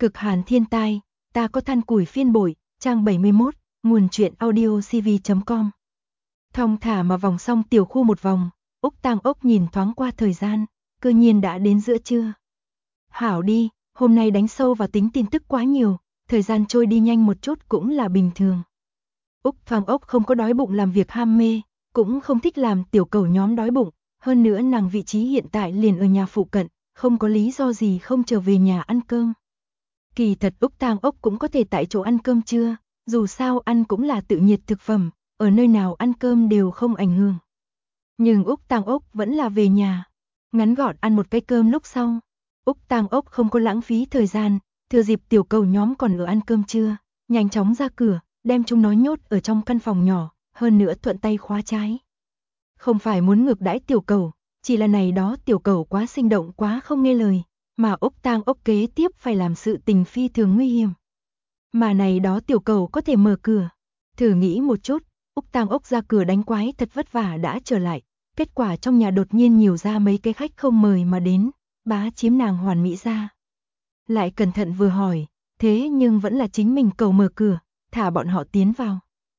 Cực hàn thiên tai, ta có than củi phiên bội, trang 71, nguồn truyện audio cv.com. Thong thả mà vòng xong tiểu khu một vòng, Úc Tang Ốc nhìn thoáng qua thời gian, cơ nhiên đã đến giữa trưa. Hảo đi, hôm nay đánh sâu vào tính tin tức quá nhiều, thời gian trôi đi nhanh một chút cũng là bình thường. Úc Tang Ốc không có đói bụng làm việc ham mê, cũng không thích làm tiểu cầu nhóm đói bụng, hơn nữa nàng vị trí hiện tại liền ở nhà phụ cận, không có lý do gì không trở về nhà ăn cơm. Kỳ thật Úc Tang Ốc cũng có thể tại chỗ ăn cơm trưa, dù sao ăn cũng là tự nhiệt thực phẩm, ở nơi nào ăn cơm đều không ảnh hưởng. Nhưng Úc Tang Ốc vẫn là về nhà, ngắn gọn ăn một cái cơm lúc sau. Úc Tang Ốc không có lãng phí thời gian, thừa dịp tiểu cầu nhóm còn ở ăn cơm trưa, nhanh chóng ra cửa, đem chúng nó nhốt ở trong căn phòng nhỏ, hơn nữa thuận tay khóa trái. Không phải muốn ngược đãi tiểu cầu, chỉ là này đó tiểu cầu quá sinh động quá không nghe lời, mà Úc Tang Ốc kế tiếp phải làm sự tình phi thường nguy hiểm. Mà này đó tiểu cầu có thể mở cửa. Thử nghĩ một chút, Úc Tang Ốc ra cửa đánh quái thật vất vả đã trở lại, kết quả trong nhà đột nhiên nhiều ra mấy cái khách không mời mà đến, bá chiếm nàng hoàn mỹ ra. Lại cẩn thận vừa hỏi, thế nhưng vẫn là chính mình cầu mở cửa, thả bọn họ tiến vào.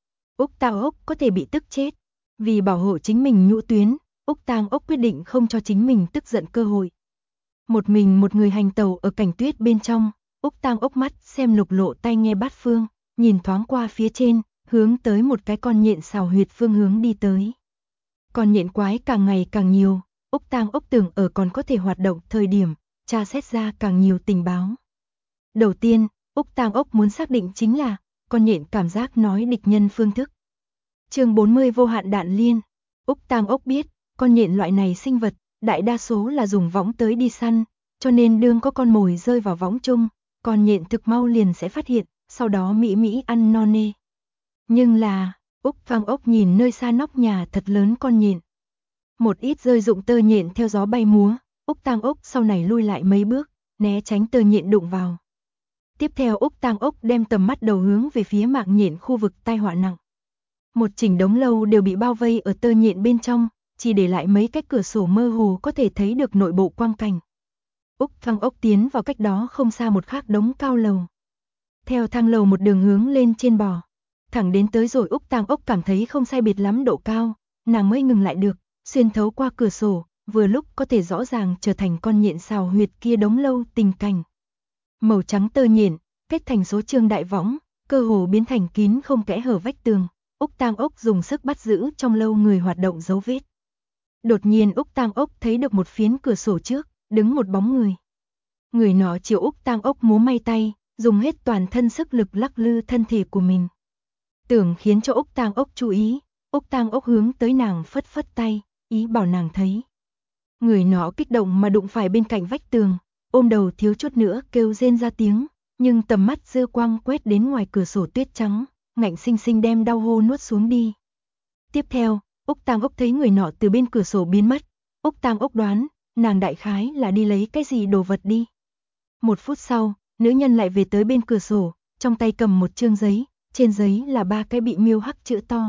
Úc Tang Ốc có thể bị tức chết. Vì bảo hộ chính mình nhũ tuyến, Úc Tang Ốc quyết định không cho chính mình tức giận cơ hội. Một mình một người hành tàu ở cảnh tuyết bên trong, Úc Tang Ốc mắt xem lục lộ tai nghe bát phương, nhìn thoáng qua phía trên, hướng tới một cái con nhện xào huyệt phương hướng đi tới. Con nhện quái càng ngày càng nhiều, Úc Tang Ốc tưởng ở còn có thể hoạt động thời điểm, tra xét ra càng nhiều tình báo. Đầu tiên, Úc Tang Ốc muốn xác định chính là con nhện cảm giác nói địch nhân phương thức. Chương 40 vô hạn đạn liên. Úc Tang Ốc biết, con nhện loại này sinh vật, đại đa số là dùng võng tới đi săn, cho nên đương có con mồi rơi vào võng chung, con nhện thực mau liền sẽ phát hiện, sau đó mỹ ăn no nê. Nhưng là, Úc Tang Ốc nhìn nơi xa nóc nhà thật lớn con nhện. Một ít rơi rụng tơ nhện theo gió bay múa, Úc Tang Ốc sau này lui lại mấy bước, né tránh tơ nhện đụng vào. Tiếp theo Úc Tang Ốc đem tầm mắt đầu hướng về phía mạng nhện khu vực tai họa nặng. Một chỉnh đống lâu đều bị bao vây ở tơ nhện bên trong, chỉ để lại mấy cái cửa sổ mơ hồ có thể thấy được nội bộ quang cảnh. Úc Tang Ốc tiến vào cách đó không xa một khác đống cao lầu. Theo thang lầu một đường hướng lên trên bò, thẳng đến tới rồi Úc Tang Ốc cảm thấy không sai biệt lắm độ cao, nàng mới ngừng lại được, xuyên thấu qua cửa sổ, vừa lúc có thể rõ ràng trở thành con nhện xào huyệt kia đống lâu tình cảnh. Màu trắng tơ nhện, kết thành số trương đại võng, cơ hồ biến thành kín không kẽ hở vách tường. Úc Tang Ốc dùng sức bắt giữ trong lâu người hoạt động dấu vết. Đột nhiên Úc Tang Ốc thấy được một phiến cửa sổ trước, đứng một bóng người. Người nọ chiều Úc Tang Ốc múa may tay, dùng hết toàn thân sức lực lắc lư thân thể của mình. Tưởng khiến cho Úc Tang Ốc chú ý, Úc Tang Ốc hướng tới nàng phất phất tay, ý bảo nàng thấy. Người nọ kích động mà đụng phải bên cạnh vách tường, ôm đầu thiếu chút nữa kêu rên ra tiếng, nhưng tầm mắt dư quang quét đến ngoài cửa sổ tuyết trắng, ngạnh sinh sinh đem đau hô nuốt xuống đi. Tiếp theo, Úc Tang Ốc thấy người nọ từ bên cửa sổ biến mất, Úc Tang Ốc đoán, nàng đại khái là đi lấy cái gì đồ vật đi. Một phút sau, nữ nhân lại về tới bên cửa sổ, trong tay cầm một chương giấy, trên giấy là 3 cái bị miêu hắc chữ to.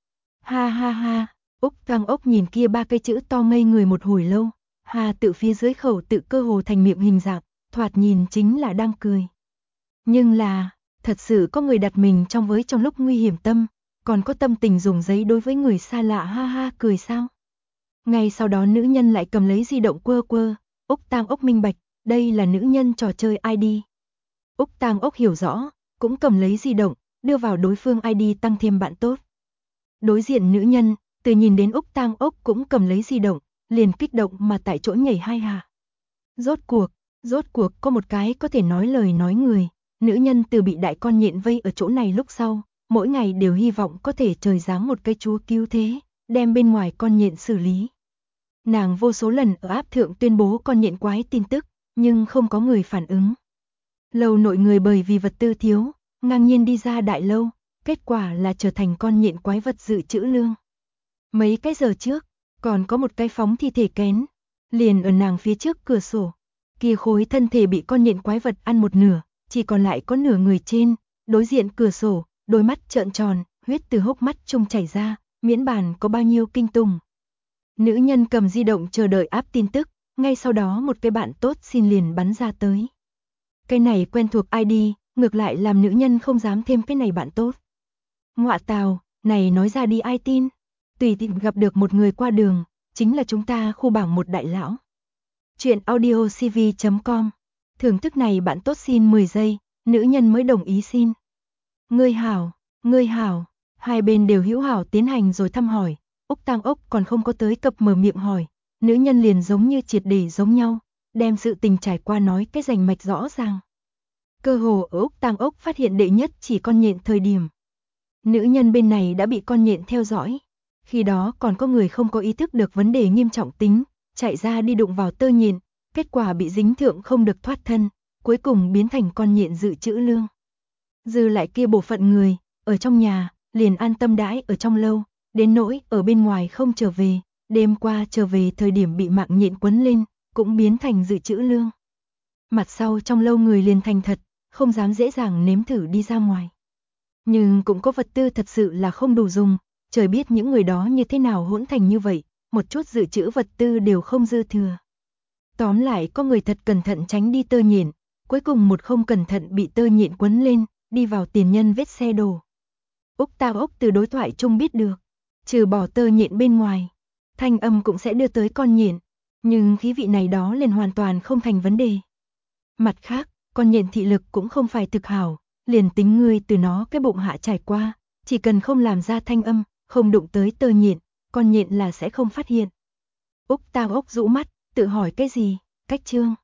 Ha ha ha, Úc Tang Ốc nhìn kia 3 cái chữ to ngây người một hồi lâu, ha tự phía dưới khẩu tự cơ hồ thành miệng hình dạng, thoạt nhìn chính là đang cười. Nhưng là, thật sự có người đặt mình trong lúc nguy hiểm tâm, còn có tâm tình dùng giấy đối với người xa lạ ha ha cười sao? Ngay sau đó nữ nhân lại cầm lấy di động quơ quơ, Úc Tang Ốc minh bạch, đây là nữ nhân trò chơi ID. Úc Tang Ốc hiểu rõ, cũng cầm lấy di động, đưa vào đối phương ID tăng thêm bạn tốt. Đối diện nữ nhân, từ nhìn đến Úc Tang Ốc cũng cầm lấy di động, liền kích động mà tại chỗ nhảy hai hạ. Rốt cuộc có một cái có thể nói lời nói người. Nữ nhân từ bị đại con nhện vây ở chỗ này lúc sau, mỗi ngày đều hy vọng có thể trời giáng một cái chúa cứu thế, đem bên ngoài con nhện xử lý. Nàng vô số lần ở áp thượng tuyên bố con nhện quái tin tức, nhưng không có người phản ứng. Lâu nội người bởi vì vật tư thiếu, ngang nhiên đi ra đại lâu, kết quả là trở thành con nhện quái vật dự trữ lương. Mấy cái giờ trước, còn có một cái phóng thi thể kén, liền ở nàng phía trước cửa sổ. Kia khối thân thể bị con nhện quái vật ăn một nửa, chỉ còn lại có nửa người trên, đối diện cửa sổ, đôi mắt trợn tròn, huyết từ hốc mắt trung chảy ra, miễn bàn có bao nhiêu kinh tủng. Nữ nhân cầm di động chờ đợi áp tin tức, ngay sau đó một cái bạn tốt xin liền bắn ra tới. Cái này quen thuộc ai đi, ngược lại làm nữ nhân không dám thêm cái này bạn tốt. Ngọa tào, này nói ra đi ai tin. Tùy tiện gặp được một người qua đường, chính là chúng ta khu bảng một đại lão. Chuyện audio cv.com. Thưởng thức này bạn tốt xin 10 giây, nữ nhân mới đồng ý xin. Ngươi hảo, hai bên đều hữu hảo tiến hành rồi thăm hỏi, Úc Tang Ốc còn không có tới cập mở miệng hỏi, nữ nhân liền giống như triệt để giống nhau, đem sự tình trải qua nói cái rành mạch rõ ràng. Cơ hồ ở Úc Tang Ốc phát hiện đệ nhất chỉ con nhện thời điểm. Nữ nhân bên này đã bị con nhện theo dõi, khi đó còn có người không có ý thức được vấn đề nghiêm trọng tính, chạy ra đi đụng vào tơ nhện, kết quả bị dính thượng không được thoát thân, cuối cùng biến thành con nhện dự trữ lương. Dư lại kia bộ phận người, ở trong nhà, liền an tâm đãi ở trong lâu, đến nỗi ở bên ngoài không trở về, đêm qua trở về thời điểm bị mạng nhện quấn lên, cũng biến thành dự trữ lương. Mặt sau trong lâu người liền thành thật, không dám dễ dàng nếm thử đi ra ngoài. Nhưng cũng có vật tư thật sự là không đủ dùng, trời biết những người đó như thế nào hỗn thành như vậy, một chút dự trữ vật tư đều không dư thừa. Tóm lại có người thật cẩn thận tránh đi tơ nhện, cuối cùng một không cẩn thận bị tơ nhện quấn lên, đi vào tiền nhân vết xe đổ. Úc Tang Ốc từ đối thoại chung biết được, trừ bỏ tơ nhện bên ngoài, thanh âm cũng sẽ đưa tới con nhện, nhưng khí vị này đó liền hoàn toàn không thành vấn đề. Mặt khác, con nhện thị lực cũng không phải thực hảo, liền tính ngươi từ nó cái bụng hạ trải qua, chỉ cần không làm ra thanh âm, không đụng tới tơ nhện, con nhện là sẽ không phát hiện. Úc Tang Ốc rũ mắt, tự hỏi cái gì, cách chương.